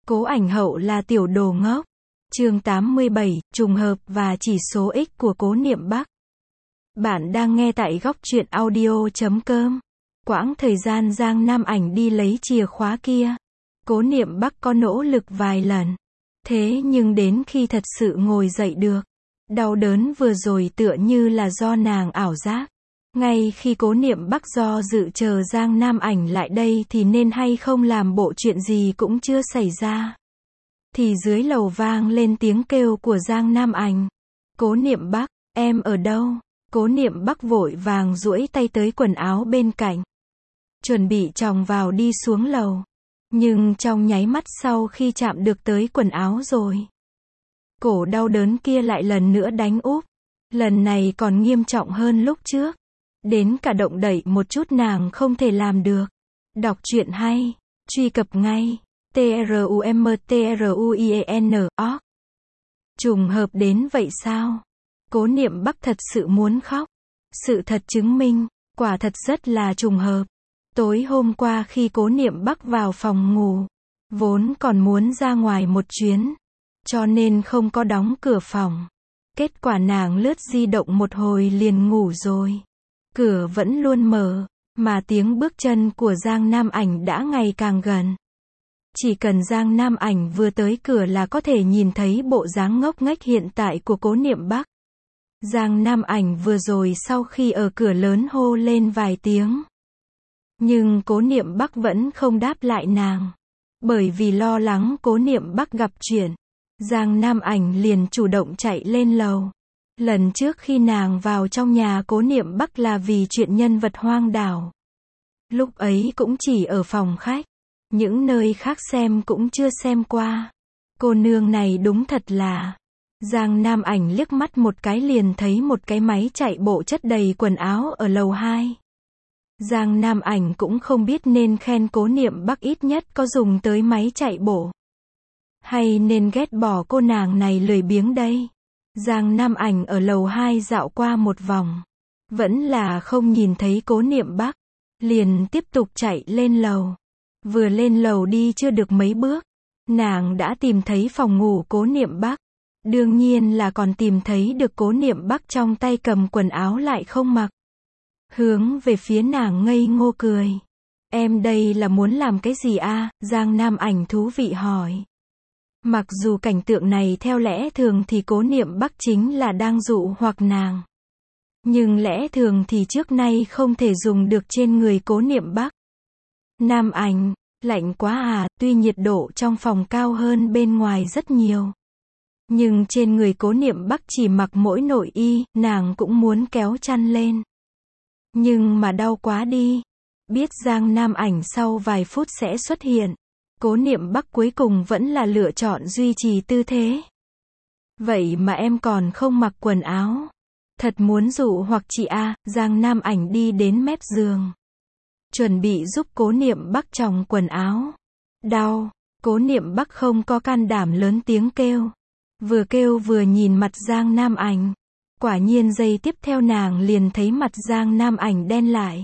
Cố Ảnh Hậu là tiểu đồ ngốc. Chương 87, trùng hợp và chỉ số X của Cố Niệm Bắc. Bạn đang nghe tại góc truyện audio.com. Quãng thời gian Giang Nam Ảnh đi lấy chìa khóa kia, Cố Niệm Bắc có nỗ lực vài lần. Thế nhưng đến khi thật sự ngồi dậy được, đau đớn vừa rồi tựa như là do nàng ảo giác. Ngay khi Cố Niệm Bắc do dự chờ Giang Nam Ảnh lại đây thì nên hay không làm bộ chuyện gì cũng chưa xảy ra, thì dưới lầu vang lên tiếng kêu của Giang Nam Ảnh. Cố Niệm Bắc, em ở đâu? Cố Niệm Bắc vội vàng duỗi tay tới quần áo bên cạnh, chuẩn bị chòng vào đi xuống lầu. Nhưng trong nháy mắt sau khi chạm được tới quần áo rồi, cổ đau đớn kia lại lần nữa đánh úp. Lần này còn nghiêm trọng hơn lúc trước. Đến cả động đậy một chút nàng không thể làm được. Đọc truyện hay, truy cập ngay. TRUMTRUIEN. Trùng hợp đến vậy sao? Cố Niệm Bắc thật sự muốn khóc. Sự thật chứng minh, quả thật rất là trùng hợp. Tối hôm qua khi Cố Niệm Bắc vào phòng ngủ, vốn còn muốn ra ngoài một chuyến, cho nên không có đóng cửa phòng. Kết quả nàng lướt di động một hồi liền ngủ rồi. Cửa vẫn luôn mở, mà tiếng bước chân của Giang Nam Ảnh đã ngày càng gần. Chỉ cần Giang Nam Ảnh vừa tới cửa là có thể nhìn thấy bộ dáng ngốc nghếch hiện tại của Cố Niệm Bắc. Giang Nam Ảnh vừa rồi sau khi ở cửa lớn hô lên vài tiếng, nhưng Cố Niệm Bắc vẫn không đáp lại nàng. Bởi vì lo lắng Cố Niệm Bắc gặp chuyện, Giang Nam Ảnh liền chủ động chạy lên lầu. Lần trước khi nàng vào trong nhà Cố Niệm Bắc là vì chuyện nhân vật hoang đảo. Lúc ấy cũng chỉ ở phòng khách, những nơi khác xem cũng chưa xem qua. Cô nương này đúng thật là... Giang Nam Ảnh liếc mắt một cái liền thấy một cái máy chạy bộ chất đầy quần áo ở lầu 2. Giang Nam Ảnh cũng không biết nên khen Cố Niệm Bắc ít nhất có dùng tới máy chạy bộ, hay nên ghét bỏ cô nàng này lười biếng đây. Giang Nam Ảnh ở lầu 2 dạo qua một vòng, vẫn là không nhìn thấy Cố Niệm Bắc, liền tiếp tục chạy lên lầu. Vừa lên lầu đi chưa được mấy bước, nàng đã tìm thấy phòng ngủ Cố Niệm Bắc. Đương nhiên là còn tìm thấy được Cố Niệm Bắc trong tay cầm quần áo lại không mặc. Hướng về phía nàng ngây ngô cười. Em đây là muốn làm cái gì a? Giang Nam Ảnh thú vị hỏi. Mặc dù cảnh tượng này theo lẽ thường thì Cố Niệm Bắc chính là đang dụ hoặc nàng, nhưng lẽ thường thì trước nay không thể dùng được trên người Cố Niệm Bắc. Nam Ảnh, lạnh quá à? Tuy nhiệt độ trong phòng cao hơn bên ngoài rất nhiều, nhưng trên người Cố Niệm Bắc chỉ mặc mỗi nội y, nàng cũng muốn kéo chăn lên. Nhưng mà đau quá đi. Biết Giang Nam Ảnh sau vài phút sẽ xuất hiện, Cố Niệm Bắc cuối cùng vẫn là lựa chọn duy trì tư thế. Vậy mà em còn không mặc quần áo. Thật muốn dụ hoặc chị a? Giang Nam Ảnh đi đến mép giường, chuẩn bị giúp Cố Niệm Bắc chòng quần áo. Đau. Cố Niệm Bắc không có can đảm lớn tiếng kêu. Vừa kêu vừa nhìn mặt Giang Nam Ảnh. Quả nhiên giây tiếp theo nàng liền thấy mặt Giang Nam Ảnh đen lại.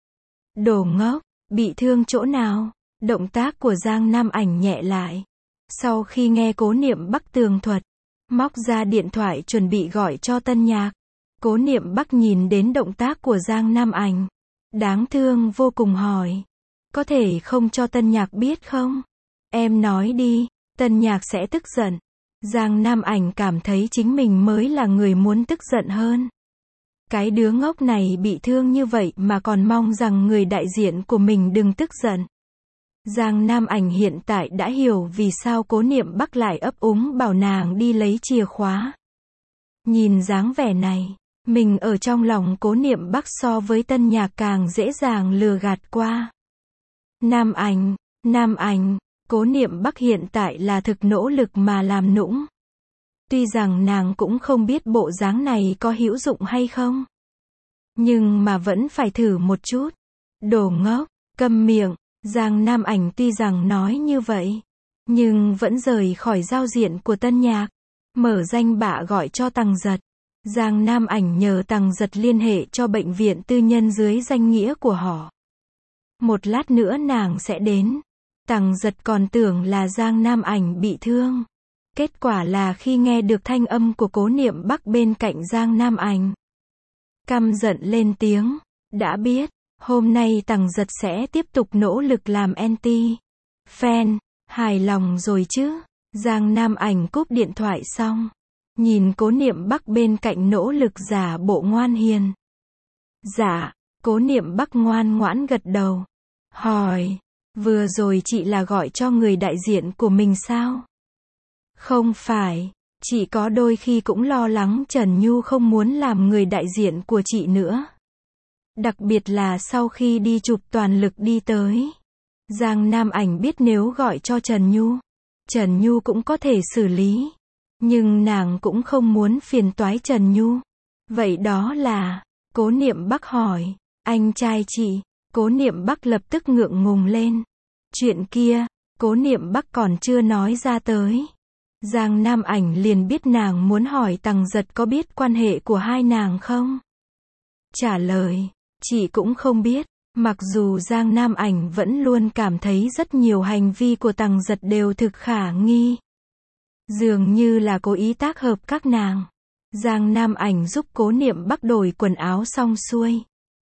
Đồ ngốc, bị thương chỗ nào? Động tác của Giang Nam Ảnh nhẹ lại. Sau khi nghe Cố Niệm Bắc tường thuật, móc ra điện thoại chuẩn bị gọi cho Tân Nhạc. Cố Niệm Bắc nhìn đến động tác của Giang Nam Ảnh, đáng thương vô cùng hỏi. Có thể không cho Tân Nhạc biết không? Em nói đi, Tân Nhạc sẽ tức giận. Giang Nam Ảnh cảm thấy chính mình mới là người muốn tức giận hơn. Cái đứa ngốc này bị thương như vậy mà còn mong rằng người đại diện của mình đừng tức giận. Giang Nam Ảnh hiện tại đã hiểu vì sao Cố Niệm Bắc lại ấp úng bảo nàng đi lấy chìa khóa. Nhìn dáng vẻ này, mình ở trong lòng Cố Niệm Bắc so với Tân Nhạc càng dễ dàng lừa gạt qua. Nam Ảnh, Cố Niệm Bắc hiện tại là thực nỗ lực mà làm nũng. Tuy rằng nàng cũng không biết bộ dáng này có hữu dụng hay không, nhưng mà vẫn phải thử một chút. Đồ ngốc, câm miệng. Giang Nam Ảnh tuy rằng nói như vậy, nhưng vẫn rời khỏi giao diện của Tân Nhạc, mở danh bạ gọi cho Tằng Giật. Giang Nam Ảnh nhờ Tằng Giật liên hệ cho bệnh viện tư nhân dưới danh nghĩa của họ. Một lát nữa nàng sẽ đến. Tằng Giật còn tưởng là Giang Nam Ảnh bị thương. Kết quả là khi nghe được thanh âm của Cố Niệm Bắc bên cạnh Giang Nam Ảnh, căm giận lên tiếng, đã biết, hôm nay Tằng Giật sẽ tiếp tục nỗ lực làm anti fan, hài lòng rồi chứ. Giang Nam Ảnh cúp điện thoại xong, nhìn Cố Niệm Bắc bên cạnh nỗ lực giả bộ ngoan hiền. Dạ, Cố Niệm Bắc ngoan ngoãn gật đầu. Hỏi, vừa rồi chị là gọi cho người đại diện của mình sao? Không phải, chị có đôi khi cũng lo lắng Trần Nhu không muốn làm người đại diện của chị nữa. Đặc biệt là sau khi đi chụp toàn lực đi tới. Giang Nam Ảnh biết nếu gọi cho Trần Nhu cũng có thể xử lý. Nhưng nàng cũng không muốn phiền toái Trần Nhu. Vậy đó là, Cố Niệm Bắc hỏi, anh trai chị. Cố Niệm Bắc lập tức ngượng ngùng lên. Chuyện kia, Cố Niệm Bắc còn chưa nói ra tới. Giang Nam Ảnh liền biết nàng muốn hỏi Tằng Giật có biết quan hệ của hai nàng không? Trả lời, chị cũng không biết. Mặc dù Giang Nam Ảnh vẫn luôn cảm thấy rất nhiều hành vi của Tằng Giật đều thực khả nghi. Dường như là cố ý tác hợp các nàng. Giang Nam Ảnh giúp Cố Niệm Bắc đổi quần áo xong xuôi,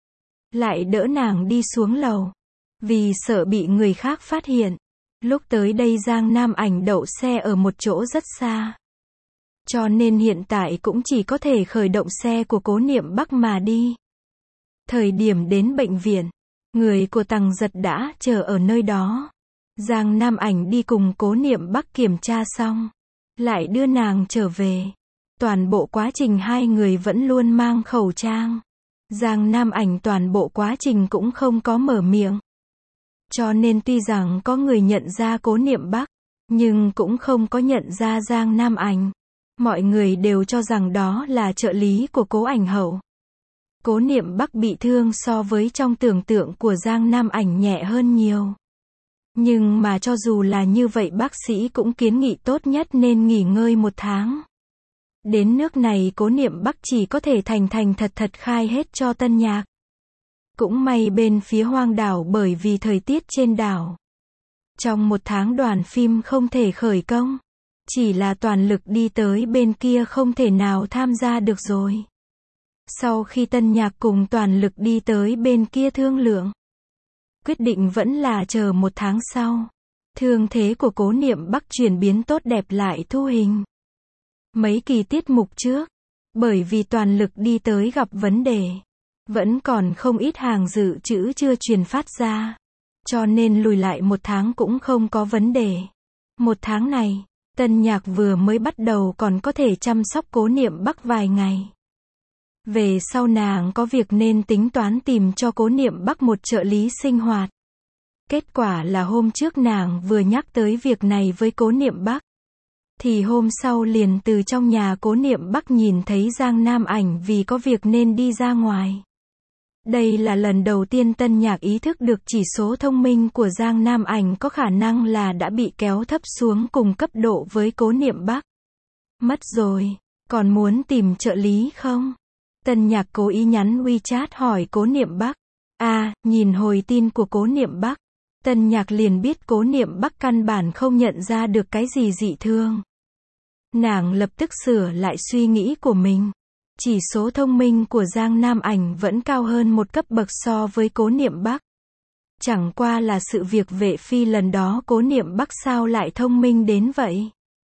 lại đỡ nàng đi xuống lầu. Vì sợ bị người khác phát hiện. Lúc tới đây Giang Nam Ảnh đậu xe ở một chỗ rất xa. Cho nên hiện tại cũng chỉ có thể khởi động xe của Cố Niệm Bắc mà đi. Thời điểm đến bệnh viện, người của Tằng Giật đã chờ ở nơi đó. Giang Nam Ảnh đi cùng Cố Niệm Bắc kiểm tra xong, lại đưa nàng trở về. Toàn bộ quá trình hai người vẫn luôn mang khẩu trang. Giang Nam Ảnh toàn bộ quá trình cũng không có mở miệng. Cho nên tuy rằng có người nhận ra Cố Niệm Bắc, nhưng cũng không có nhận ra Giang Nam Ảnh. Mọi người đều cho rằng đó là trợ lý của Cố Ảnh Hậu. Cố Niệm Bắc bị thương so với trong tưởng tượng của Giang Nam Ảnh nhẹ hơn nhiều. Nhưng mà cho dù là như vậy bác sĩ cũng kiến nghị tốt nhất nên nghỉ ngơi 1 tháng. Đến nước này Cố Niệm Bắc chỉ có thể thành thật khai hết cho Tân Nhạc. Cũng may bên phía Hoang Đảo bởi vì thời tiết trên đảo. Trong 1 tháng đoàn phim không thể khởi công. Chỉ là toàn lực đi tới bên kia không thể nào tham gia được rồi. Sau khi Tân Nhạc cùng toàn lực đi tới bên kia thương lượng, quyết định vẫn là chờ 1 tháng sau. Thương thế của Cố Niệm Bắc chuyển biến tốt đẹp lại thu hình. Mấy kỳ tiết mục trước, bởi vì toàn lực đi tới gặp vấn đề, vẫn còn không ít hàng dự trữ chưa truyền phát ra. Cho nên lùi lại 1 tháng cũng không có vấn đề. 1 tháng này, Tân Nhạc vừa mới bắt đầu còn có thể chăm sóc Cố Niệm Bắc vài ngày. Về sau nàng có việc nên tính toán tìm cho Cố Niệm Bắc một trợ lý sinh hoạt. Kết quả là hôm trước nàng vừa nhắc tới việc này với Cố Niệm Bắc, thì hôm sau liền từ trong nhà Cố Niệm Bắc nhìn thấy Giang Nam Ảnh vì có việc nên đi ra ngoài. Đây là lần đầu tiên Tân Nhạc ý thức được chỉ số thông minh của Giang Nam Ảnh có khả năng là đã bị kéo thấp xuống cùng cấp độ với Cố Niệm Bắc. Mất rồi, còn muốn tìm trợ lý không? Tân Nhạc cố ý nhắn WeChat hỏi Cố Niệm Bắc. Nhìn hồi tin của Cố Niệm Bắc, Tân Nhạc liền biết Cố Niệm Bắc căn bản không nhận ra được cái gì dị thương. Nàng lập tức sửa lại suy nghĩ của mình. Chỉ số thông minh của Giang Nam Ảnh vẫn cao hơn 1 cấp bậc so với Cố Niệm Bắc. Chẳng qua là sự việc vệ phi lần đó Cố Niệm Bắc sao lại thông minh đến vậy.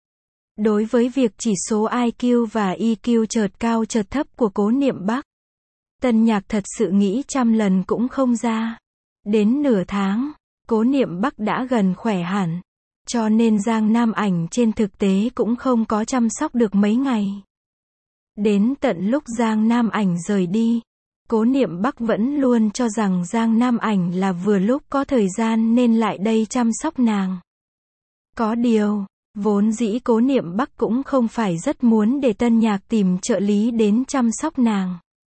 Đối với việc chỉ số IQ và EQ chợt cao chợt thấp của Cố Niệm Bắc, Tân Nhạc thật sự nghĩ trăm lần cũng không ra. Đến nửa tháng, Cố Niệm Bắc đã gần khỏe hẳn. Cho nên Giang Nam Ảnh trên thực tế cũng không có chăm sóc được mấy ngày. Đến tận lúc Giang Nam Ảnh rời đi, Cố Niệm Bắc vẫn luôn cho rằng Giang Nam Ảnh là vừa lúc có thời gian nên lại đây chăm sóc nàng. Có điều, vốn dĩ Cố Niệm Bắc cũng không phải rất muốn để Tân Nhạc tìm trợ lý đến chăm sóc nàng.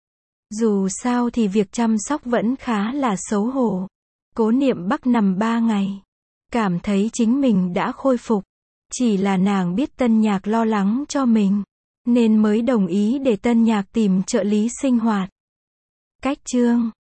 Dù sao thì việc chăm sóc vẫn khá là xấu hổ. Cố Niệm Bắc nằm 3 ngày, cảm thấy chính mình đã khôi phục. Chỉ là nàng biết Tân Nhạc lo lắng cho mình, nên mới đồng ý để Tân Nhạc tìm trợ lý sinh hoạt. Cách chương